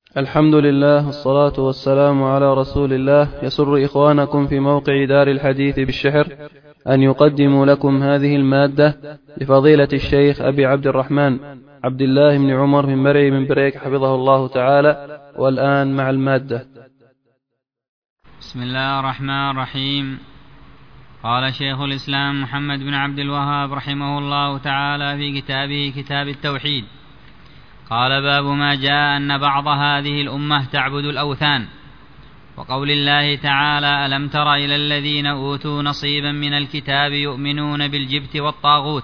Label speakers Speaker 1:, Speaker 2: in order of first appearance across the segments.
Speaker 1: الحمد لله والصلاة والسلام على رسول الله. يسر إخوانكم في موقع دار الحديث بالشحر أن يقدموا لكم هذه المادة لفضيلة الشيخ أبي عبد الرحمن عبد الله بن عمر بن مرعي بن بريك حفظه الله تعالى. والآن مع المادة.
Speaker 2: بسم الله الرحمن الرحيم. قال شيخ الإسلام محمد بن عبد الوهاب رحمه الله تعالى في كتابه كتاب التوحيد، قال: باب ما جاء أن بعض هذه الأمة تعبد الأوثان، وقول الله تعالى: ألم تر إلى الذين أوتوا نصيبا من الكتاب يؤمنون بالجبت والطاغوت،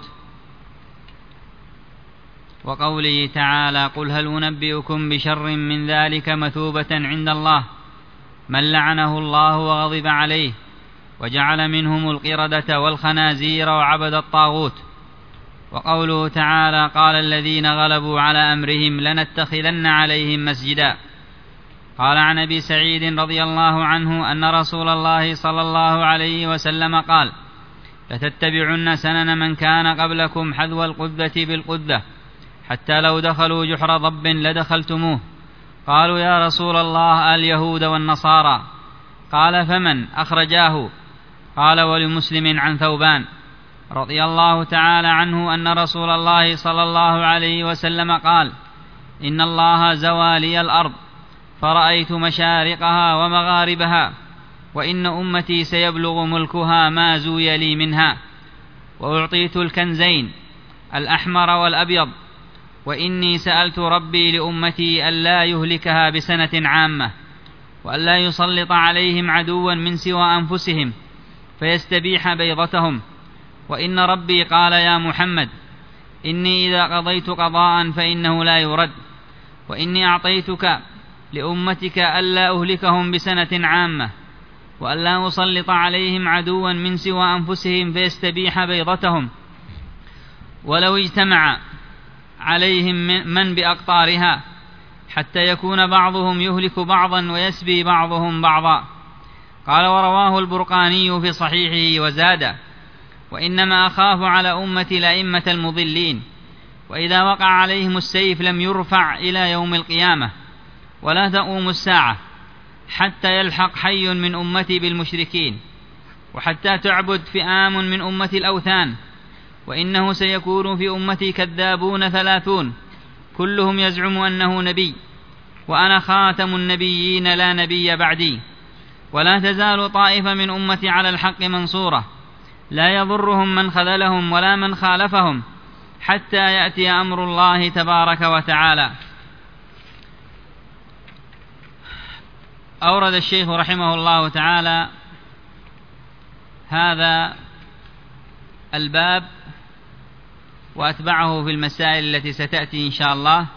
Speaker 2: وقوله تعالى: قل هل أنبئكم بشر من ذلك مثوبة عند الله من لعنه الله وغضب عليه وجعل منهم القردة والخنازير وعبد الطاغوت، وقوله تعالى: قال الذين غلبوا على أمرهم لنتخذن عليهم مسجدا. قال عن أبي سعيد رضي الله عنه أن رسول الله صلى الله عليه وسلم قال: لتتبعن سنن من كان قبلكم حذو القذة بالقذة حتى لو دخلوا جحر ضب لدخلتموه. قالوا: يا رسول الله اليهود والنصارى. قال: فمن؟ أخرجاه. قال: ولمسلم عن ثوبان رضي الله تعالى عنه أن رسول الله صلى الله عليه وسلم قال: إن الله زوى لي الأرض فرأيت مشارقها ومغاربها، وإن أمتي سيبلغ ملكها ما زوي لي منها، وأعطيت الكنزين الأحمر والأبيض، وإني سألت ربي لأمتي ألا يهلكها بسنة عامة، وألا يسلط عليهم عدوا من سوى أنفسهم فيستبيح بيضتهم، وإن ربي قال: يا محمد إني إذا قضيت قضاء فإنه لا يرد، وإني أعطيتك لأمتك ألا أهلكهم بسنة عامة، وألا أسلط عليهم عدوا من سوى أنفسهم فيستبيح بيضتهم، ولو اجتمع عليهم من بأقطارها حتى يكون بعضهم يهلك بعضا ويسبي بعضهم بعضا. قال: ورواه البرقاني في صحيحه وزاد: وإنما أخاف على أمتي الأئمة المضلين، وإذا وقع عليهم السيف لم يرفع إلى يوم القيامة ولا تقوم الساعة حتى يلحق حي من أمتي بالمشركين، وحتى تعبد فئام من أمتي الأوثان، وإنه سيكون في أمتي كذابون 30 كلهم يزعم أنه نبي، وأنا خاتم النبيين لا نبي بعدي، ولا تزال طائفة من أمتي على الحق منصورة لا يضرهم من خذلهم ولا من خالفهم حتى يأتي أمر الله تبارك وتعالى. أورد الشيخ رحمه الله تعالى هذا الباب وأتبعه في المسائل التي ستأتي إن شاء الله.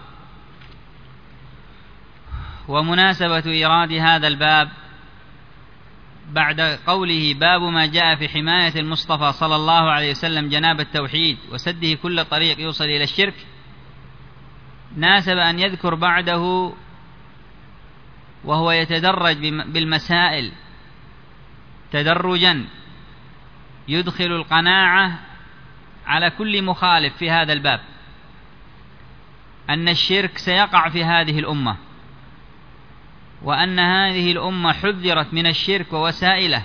Speaker 2: ومناسبة إيراد هذا الباب بعد قوله: باب ما جاء في حماية المصطفى صلى الله عليه وسلم جناب التوحيد وسده كل طريق يوصل إلى الشرك، ناسب أن يذكر بعده وهو يتدرج بالمسائل تدرجا يدخل القناعة على كل مخالف في هذا الباب أن الشرك سيقع في هذه الأمة، وأن هذه الأمة حذرت من الشرك ووسائله،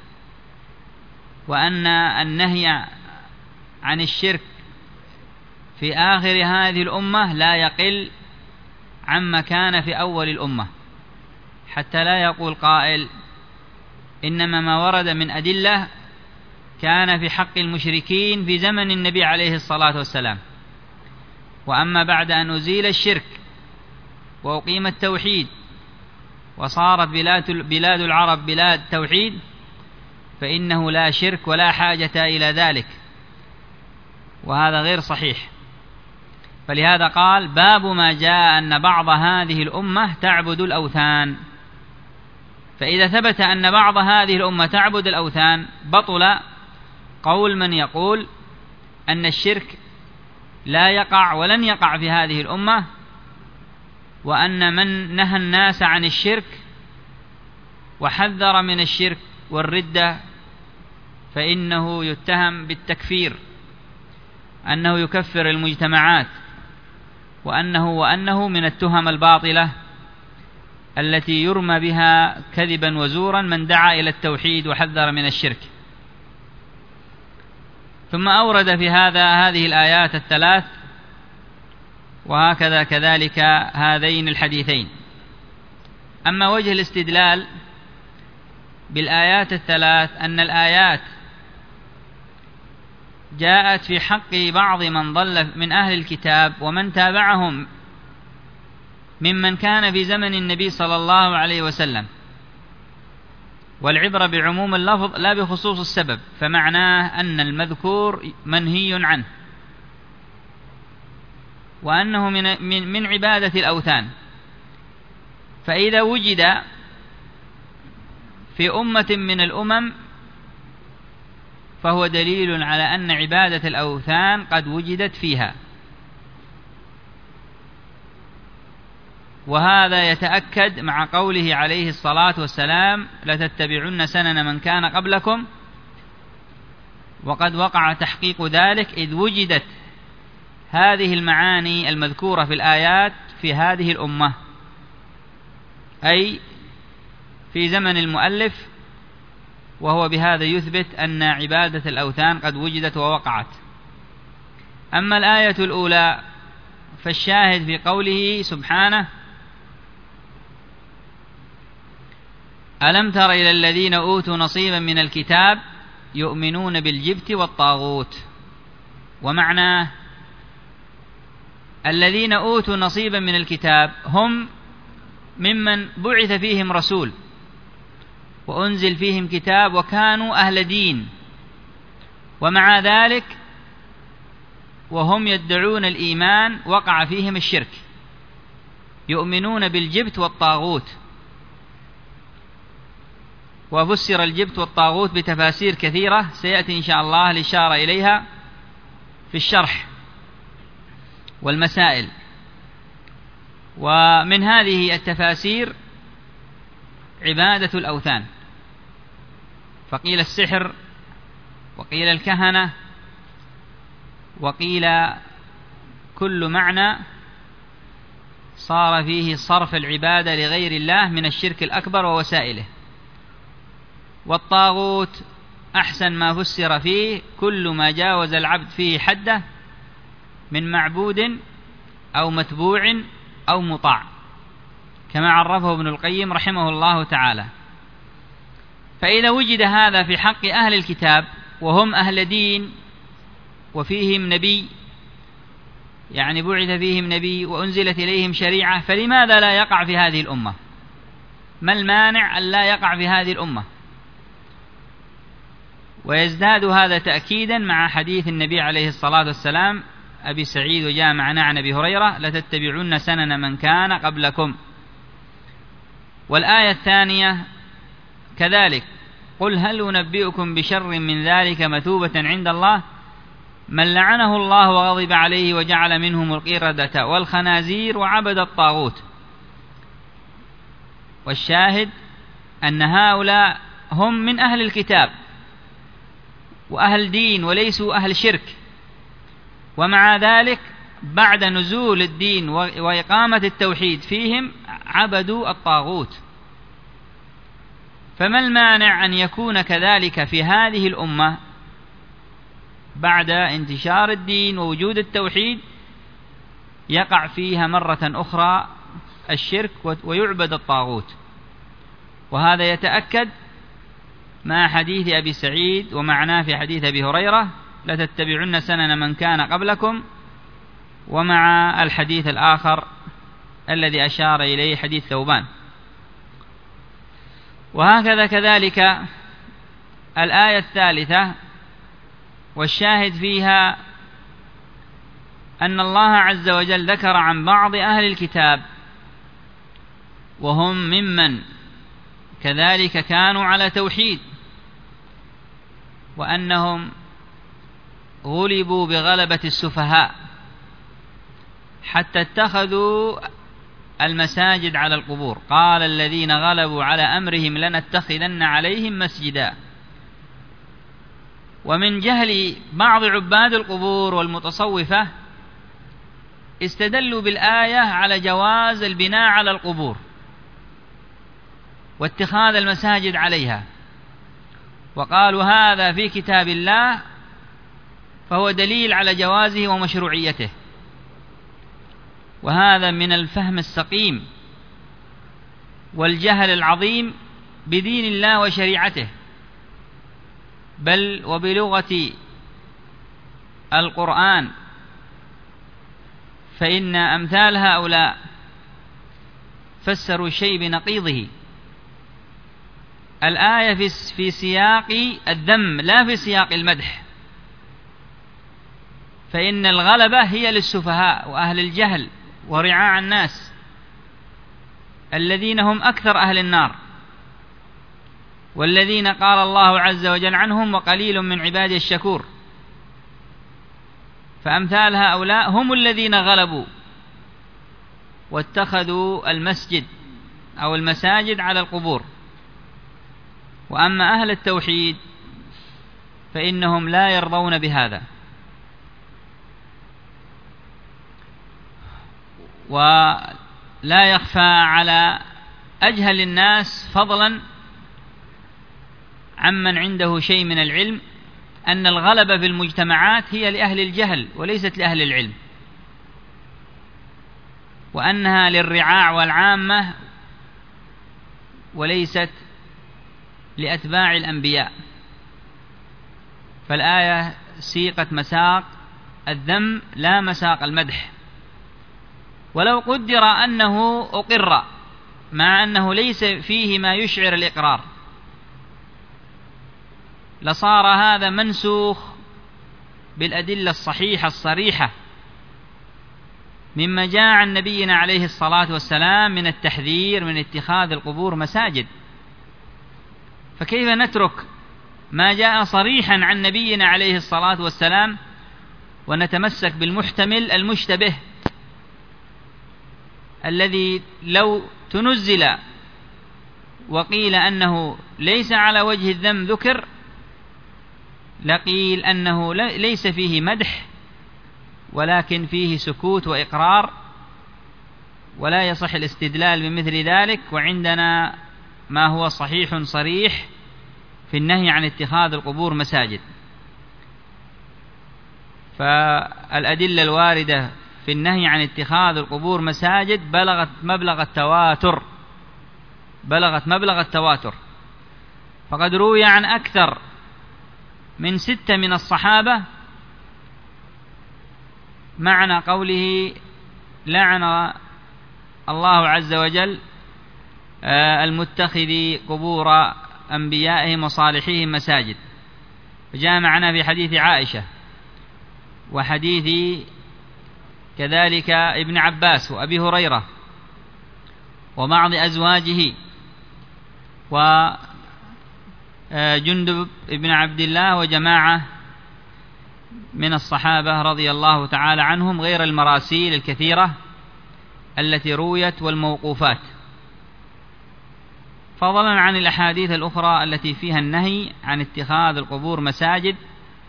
Speaker 2: وأن النهي عن الشرك في آخر هذه الأمة لا يقل عما كان في أول الأمة، حتى لا يقول قائل إنما ما ورد من أدلة كان في حق المشركين في زمن النبي عليه الصلاة والسلام، وأما بعد أن أزيل الشرك وأقيم التوحيد وصارت بلاد العرب بلاد توحيد فإنه لا شرك ولا حاجة إلى ذلك، وهذا غير صحيح. فلهذا قال: باب ما جاء أن بعض هذه الأمة تعبد الأوثان. فإذا ثبت أن بعض هذه الأمة تعبد الأوثان بطل قول من يقول أن الشرك لا يقع ولن يقع في هذه الأمة، وأن من نهى الناس عن الشرك وحذر من الشرك والردة فإنه يتهم بالتكفير، أنه يكفر المجتمعات، وأنه من التهم الباطلة التي يرمى بها كذبا وزورا من دعا إلى التوحيد وحذر من الشرك. ثم أورد في هذه الآيات الثلاث، وهكذا كذلك هذين الحديثين. أما وجه الاستدلال بالآيات الثلاث أن الآيات جاءت في حق بعض من ضل من أهل الكتاب ومن تابعهم ممن كان في زمن النبي صلى الله عليه وسلم، والعبرة بعموم اللفظ لا بخصوص السبب، فمعناه أن المذكور منهي عنه، وأنه من عبادة الأوثان. فإذا وجد في أمة من الأمم فهو دليل على أن عبادة الأوثان قد وجدت فيها، وهذا يتأكد مع قوله عليه الصلاة والسلام: لتتبعن سنن من كان قبلكم. وقد وقع تحقيق ذلك إذ وجدت هذه المعاني المذكورة في الآيات في هذه الأمة، أي في زمن المؤلف، وهو بهذا يثبت أن عبادة الأوثان قد وجدت ووقعت. أما الآية الأولى فالشاهد في قوله سبحانه: ألم تر إلى الذين أوتوا نصيبا من الكتاب يؤمنون بالجبت والطاغوت. ومعناه الذين أوتوا نصيبا من الكتاب هم ممن بعث فيهم رسول وأنزل فيهم كتاب وكانوا أهل دين، ومع ذلك وهم يدعون الإيمان وقع فيهم الشرك، يؤمنون بالجبت والطاغوت. وفسر الجبت والطاغوت بتفاسير كثيرة سيأتي إن شاء الله الإشارة إليها في الشرح والمسائل. ومن هذه التفاسير عبادة الأوثان، فقيل السحر، وقيل الكهنة، وقيل كل معنى صار فيه صرف العبادة لغير الله من الشرك الأكبر ووسائله. والطاغوت أحسن ما فسر فيه كل ما جاوز العبد فيه حده من معبود أو متبوع أو مطاع، كما عرفه ابن القيم رحمه الله تعالى. فإذا وجد هذا في حق أهل الكتاب وهم أهل دين وفيهم نبي، يعني بعث فيهم نبي وأنزلت إليهم شريعة، فلماذا لا يقع في هذه الأمة؟ ما المانع أن لا يقع في هذه الأمة؟ ويزداد هذا تأكيدا مع حديث النبي عليه الصلاة والسلام أبي سعيد وجاء معنا عن أبي هريرة: لتتبعن سنن من كان قبلكم. والآية الثانية كذلك: قل هل أنبئكم بشر من ذلك مثوبة عند الله من لعنه الله وغضب عليه وجعل منهم القردة والخنازير وعبد الطاغوت. والشاهد أن هؤلاء هم من أهل الكتاب وأهل دين وليسوا أهل شرك، ومع ذلك بعد نزول الدين وإقامة التوحيد فيهم عبدوا الطاغوت. فما المانع أن يكون كذلك في هذه الأمة بعد انتشار الدين ووجود التوحيد يقع فيها مرة أخرى الشرك ويعبد الطاغوت؟ وهذا يتأكد مع حديث أبي سعيد ومعناه في حديث أبي هريرة: لتتبعن سنن من كان قبلكم، ومع الحديث الآخر الذي أشار إليه حديث ثوبان. وهكذا كذلك الآية الثالثة، والشاهد فيها أن الله عز وجل ذكر عن بعض أهل الكتاب وهم ممن كذلك كانوا على توحيد، وأنهم غلبوا بغلبة السفهاء حتى اتخذوا المساجد على القبور. قال الذين غلبوا على أمرهم لنتخذن عليهم مسجدا. ومن جهل بعض عباد القبور والمتصوفة استدلوا بالآية على جواز البناء على القبور، واتخاذ المساجد عليها، وقالوا هذا في كتاب الله، فهو دليل على جوازه ومشروعيته. وهذا من الفهم السقيم والجهل العظيم بدين الله وشريعته، بل وبلغة القرآن، فإن أمثال هؤلاء فسروا الشيء بنقيضه. الآية في سياق الذم لا في سياق المدح، فإن الغلبة هي للسفهاء وأهل الجهل ورعاع الناس الذين هم أكثر أهل النار، والذين قال الله عز وجل عنهم وقليل من عبادي الشكور. فأمثال هؤلاء هم الذين غلبوا واتخذوا المسجد أو المساجد على القبور. وأما أهل التوحيد فإنهم لا يرضون بهذا، ولا يخفى على أجهل الناس فضلا عمن عنده شيء من العلم أن الغلبة في المجتمعات هي لأهل الجهل وليست لأهل العلم، وأنها للرعاع والعامة وليست لأتباع الأنبياء. فالآية سيقت مساق الذم لا مساق المدح. ولو قدر أنه أقر مع أنه ليس فيه ما يشعر الإقرار لصار هذا منسوخ بالأدلة الصحيحة الصريحة مما جاء عن نبينا عليه الصلاة والسلام من التحذير من اتخاذ القبور مساجد. فكيف نترك ما جاء صريحا عن نبينا عليه الصلاة والسلام ونتمسك بالمحتمل المشتبه الذي لو تنزل وقيل أنه ليس على وجه الذم ذكر لقيل أنه ليس فيه مدح ولكن فيه سكوت وإقرار، ولا يصح الاستدلال بمثل ذلك. وعندنا ما هو صحيح صريح في النهي عن اتخاذ القبور مساجد. فالأدلة الواردة في النهي عن اتخاذ القبور مساجد بلغت مبلغ التواتر، فقد روي عن أكثر من 6 من الصحابة معنى قوله لعن الله عز وجل المتخذي قبور أنبيائهم وصالحيهم مساجد. جاء معنا في حديث عائشة وحديث كذلك ابن عباس وأبي هريرة وبعض أزواجه وجندب ابن عبد الله وجماعة من الصحابة رضي الله تعالى عنهم، غير المراسيل الكثيرة التي رويت والموقوفات، فضلا عن الأحاديث الأخرى التي فيها النهي عن اتخاذ القبور مساجد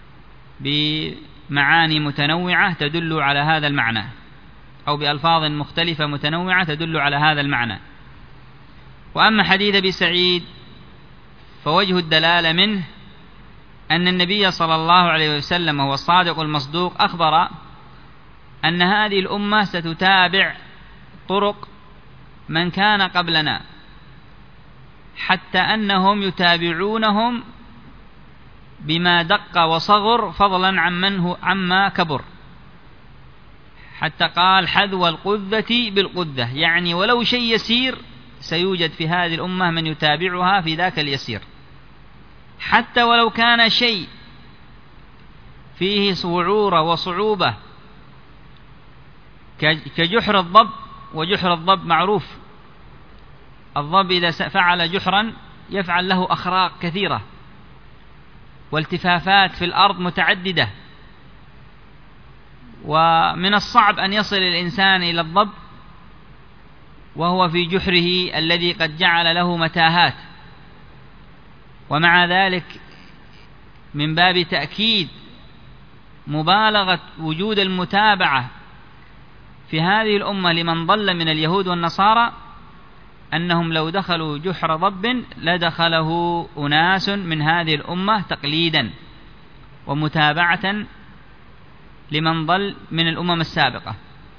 Speaker 2: بمعاني متنوعة تدل على هذا المعنى، أو بألفاظ مختلفة متنوعة تدل على هذا المعنى. وأما حديث أبي سعيد فوجه الدلالة منه أن النبي صلى الله عليه وسلم هو الصادق المصدوق أخبر أن هذه الأمة ستتابع طرق من كان قبلنا، حتى أنهم يتابعونهم بما دق وصغر فضلا عما كبر، حتى قال حذو القذة بالقذة، يعني ولو شيء يسير سيوجد في هذه الأمة من يتابعها في ذاك اليسير، حتى ولو كان شيء فيه صعورة وصعوبة كجحر الضب. وجحر الضب معروف، الضب إذا فعل جحرا يفعل له أخراق كثيرة والتفافات في الأرض متعددة، ومن الصعب أن يصل الإنسان إلى الضب وهو في جحره الذي قد جعل له متاهات. ومع ذلك من باب تأكيد مبالغة وجود المتابعة في هذه الأمة لمن ضل من اليهود والنصارى، أنهم لو دخلوا جحر ضب لدخله أناس من هذه الأمة تقليدا ومتابعة لمن ضل من الأمم السابقة.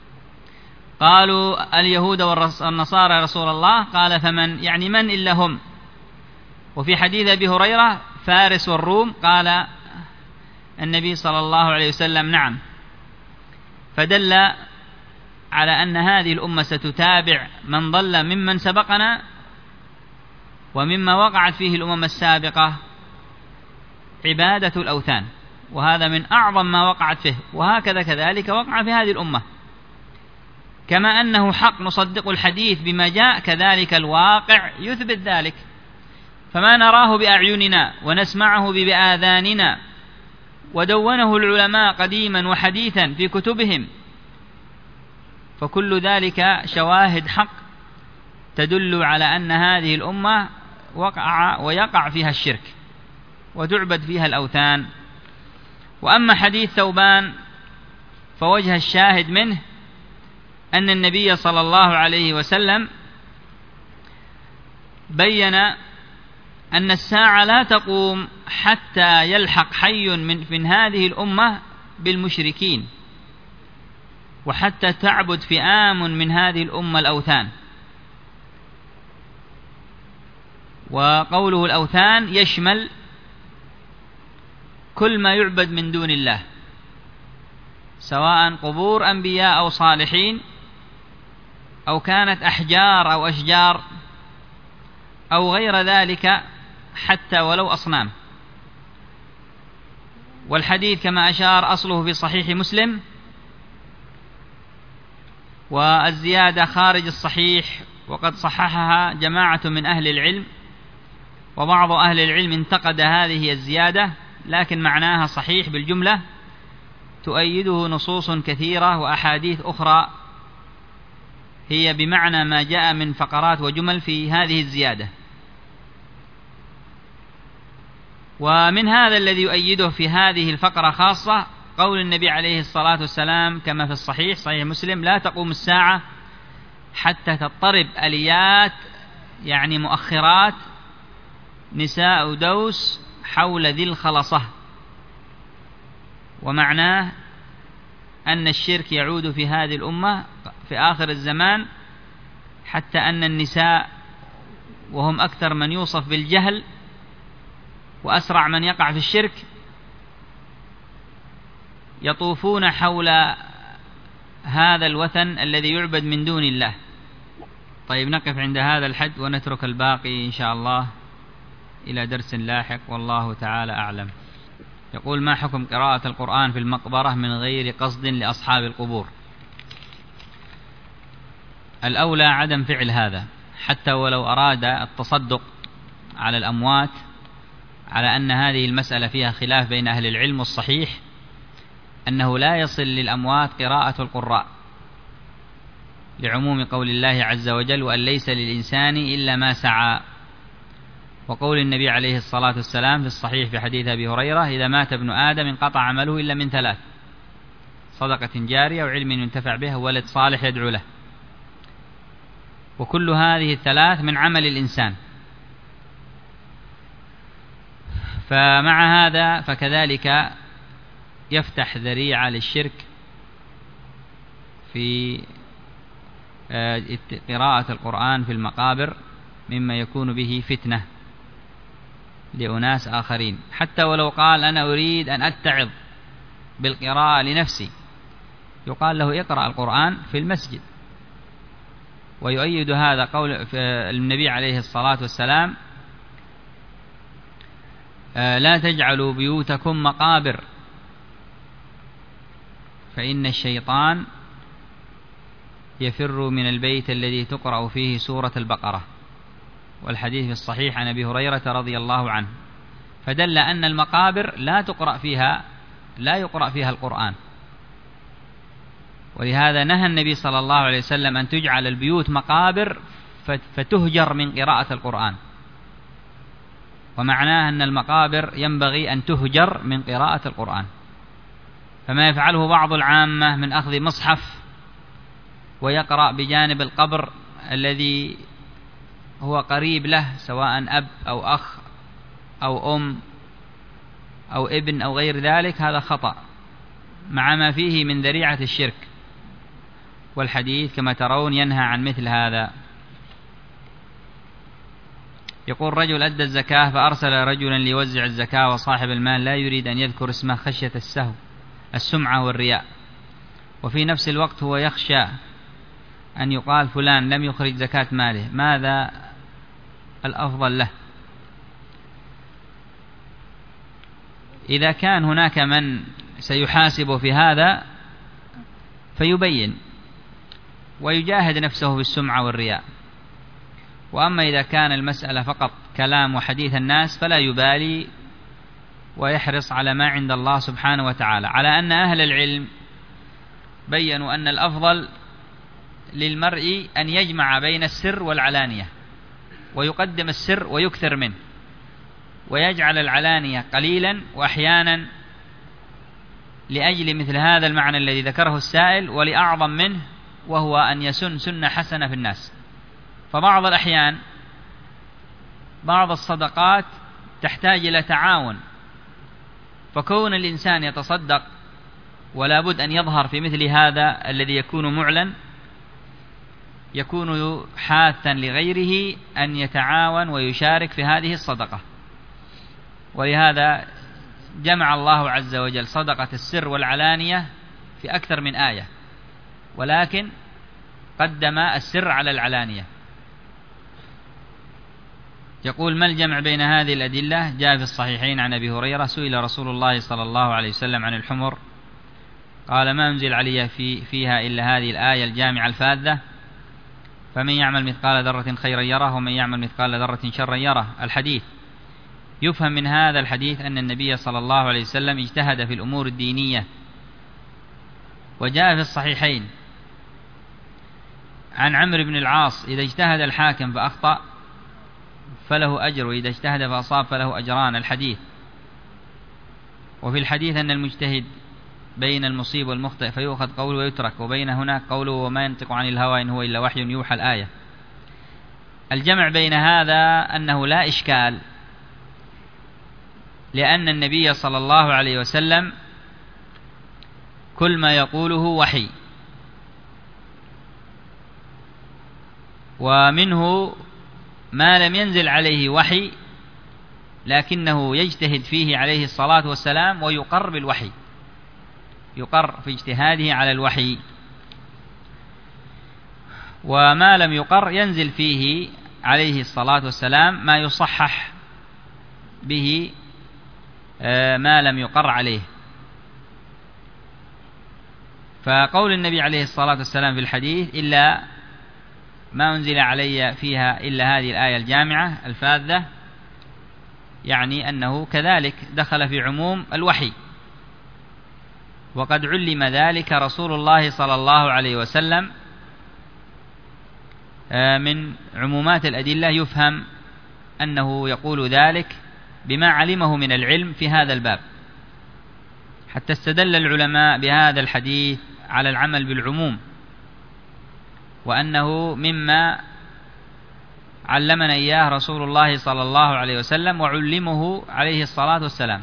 Speaker 2: قالوا اليهود والنصارى يا رسول الله، قال فمن، يعني من إلا هم؟ وفي حديث أبي هريرة فارس والروم، قال النبي صلى الله عليه وسلم نعم. فدل على أن هذه الأمة ستتابع من ضل ممن سبقنا، ومما وقعت فيه الأمم السابقة عبادة الأوثان، وهذا من أعظم ما وقعت فيه، وهكذا كذلك وقع في هذه الأمة. كما أنه حق نصدق الحديث بما جاء، كذلك الواقع يثبت ذلك. فما نراه بأعيننا ونسمعه بآذاننا ودونه العلماء قديما وحديثا في كتبهم، فكل ذلك شواهد حق تدل على أن هذه الأمة وقع ويقع فيها الشرك وتعبد فيها الأوثان. وأما حديث ثوبان فوجه الشاهد منه أن النبي صلى الله عليه وسلم بين أن الساعة لا تقوم حتى يلحق حي من هذه الأمة بالمشركين، وحتى تعبد فئام من هذه الأمة الأوثان. وقوله الأوثان يشمل كل ما يعبد من دون الله، سواء قبور أنبياء أو صالحين، أو كانت أحجار أو أشجار أو غير ذلك، حتى ولو أصنام. والحديث كما أشار أصله في صحيح مسلم، والزيادة خارج الصحيح، وقد صححها جماعة من أهل العلم، وبعض أهل العلم انتقد هذه الزيادة، لكن معناها صحيح بالجملة، تؤيده نصوص كثيرة وأحاديث أخرى هي بمعنى ما جاء من فقرات وجمل في هذه الزيادة. ومن هذا الذي يؤيده في هذه الفقرة خاصة قول النبي عليه الصلاة والسلام كما في الصحيح صحيح مسلم: لا تقوم الساعة حتى تضطرب آليات، يعني مؤخرات، نساء دوس حول ذي الخلصة. ومعناه أن الشرك يعود في هذه الأمة في آخر الزمان، حتى أن النساء وهم أكثر من يوصف بالجهل وأسرع من يقع في الشرك يطوفون حول هذا الوثن الذي يعبد من دون الله. طيب، نقف عند هذا الحد ونترك الباقي إن شاء الله إلى درس لاحق، والله تعالى أعلم. يقول: ما حكم قراءة القرآن في المقبرة من غير قصد لأصحاب القبور؟ الأولى عدم فعل هذا، حتى ولو أراد التصدق على الأموات، على أن هذه المسألة فيها خلاف بين أهل العلم، والصحيح أنه لا يصل للأموات قراءة القراء، لعموم قول الله عز وجل: وأن ليس للإنسان إلا ما سعى، وقول النبي عليه الصلاة والسلام في الصحيح في حديث أبي هريرة: إذا مات ابن آدم انقطع عمله إلا من ثلاث: صدقة جارية، وعلم ينتفع به، وولد صالح يدعو له. وكل هذه الثلاث من عمل الإنسان. فمع هذا فكذلك يفتح ذريعة للشرك في قراءة القرآن في المقابر، مما يكون به فتنة لأناس آخرين. حتى ولو قال: أنا أريد أن أتعظ بالقراءة لنفسي، يقال له: اقرأ القرآن في المسجد. ويؤيد هذا قول النبي عليه الصلاة والسلام: لا تجعلوا بيوتكم مقابر، فإن الشيطان يفر من البيت الذي تقرأ فيه سورة البقرة. والحديث في الصحيح عن أبي هريرة رضي الله عنه، فدل أن المقابر لا يقرأ فيها القرآن. ولهذا نهى النبي صلى الله عليه وسلم أن تجعل البيوت مقابر فتهجر من قراءة القرآن. ومعناه أن المقابر ينبغي أن تهجر من قراءة القرآن. فما يفعله بعض العامة من أخذ مصحف ويقرأ بجانب القبر الذي هو قريب له سواء أب أو أخ أو أم أو ابن أو غير ذلك، هذا خطأ مع ما فيه من ذريعة الشرك، والحديث كما ترون ينهى عن مثل هذا. يقول رجل أدى الزكاة فأرسل رجلا ليوزع الزكاة وصاحب المال لا يريد أن يذكر اسمه خشية السمعة والرياء، وفي نفس الوقت هو يخشى أن يقال فلان لم يخرج زكاة ماله، ماذا الأفضل له؟ إذا كان هناك من سيحاسب في هذا فيبين ويجاهد نفسه بالسمعة والرياء، وأما إذا كان المسألة فقط كلام وحديث الناس فلا يبالي ويحرص على ما عند الله سبحانه وتعالى، على أن أهل العلم بيّنوا أن الأفضل للمرء أن يجمع بين السر والعلانية، ويقدم السر ويكثر منه، ويجعل العلانية قليلا وأحيانا لأجل مثل هذا المعنى الذي ذكره السائل، ولأعظم منه وهو أن يسن سنة حسنة في الناس. فبعض الأحيان بعض الصدقات تحتاج إلى تعاون، فكون الإنسان يتصدق ولا بد أن يظهر في مثل هذا الذي يكون معلن، يكون حاثا لغيره أن يتعاون ويشارك في هذه الصدقة. ولهذا جمع الله عز وجل صدقة السر والعلانية في أكثر من آية، ولكن قدم السر على العلانية. يقول ما الجمع بين هذه الأدلة؟ جاء في الصحيحين عن أبي هريرة سئل رسول الله صلى الله عليه وسلم عن الحمر قال ما أنزل علي فيها إلا هذه الآية الجامعة الفاذة، فمن يعمل مثقال ذرة خيرا يره ومن يعمل مثقال ذرة شرا يره. الحديث يفهم من هذا الحديث أن النبي صلى الله عليه وسلم اجتهد في الأمور الدينية، وجاء في الصحيحين عن عمرو بن العاص إذا اجتهد الحاكم فأخطأ فله أجر، وإذا اجتهد فأصاب فله أجران. الحديث. وفي الحديث أن المجتهد بين المصيب والمخطئ فيؤخذ قوله ويترك، وبين هناك قوله وما ينطق عن الهوى إن هو إلا وحي يوحى الآية. الجمع بين هذا أنه لا إشكال، لأن النبي صلى الله عليه وسلم كل ما يقوله وحي، ومنه ما لم ينزل عليه وحي لكنه يجتهد فيه عليه الصلاة والسلام ويقر بالوحي، يقر في اجتهاده على الوحي. وما لم يقر ينزل فيه عليه الصلاة والسلام ما يصحح به ما لم يقر عليه. فقول النبي عليه الصلاة والسلام في الحديث إلا ما أنزل علي فيها إلا هذه الآية الجامعة الفاذة، يعني أنه كذلك دخل في عموم الوحي، وقد علم ذلك رسول الله صلى الله عليه وسلم. من عمومات الأدلة يفهم أنه يقول ذلك بما علمه من العلم في هذا الباب، حتى استدل العلماء بهذا الحديث على العمل بالعموم، وأنه مما علمنا إياه رسول الله صلى الله عليه وسلم وعلمه عليه الصلاة والسلام.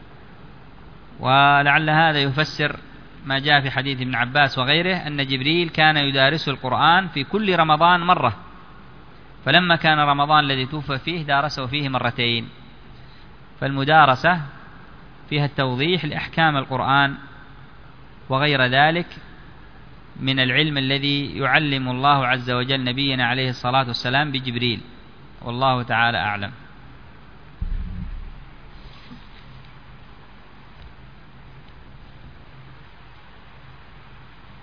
Speaker 2: ولعل هذا يفسر ما جاء في حديث ابن عباس وغيره أن جبريل كان يدارس القرآن في كل رمضان مرة، فلما كان رمضان الذي توفى فيه دارسه فيه مرتين. فالمدارسة فيها التوضيح لأحكام القرآن وغير ذلك من العلم الذي يعلم الله عز وجل نبينا عليه الصلاة والسلام بجبريل، والله تعالى أعلم.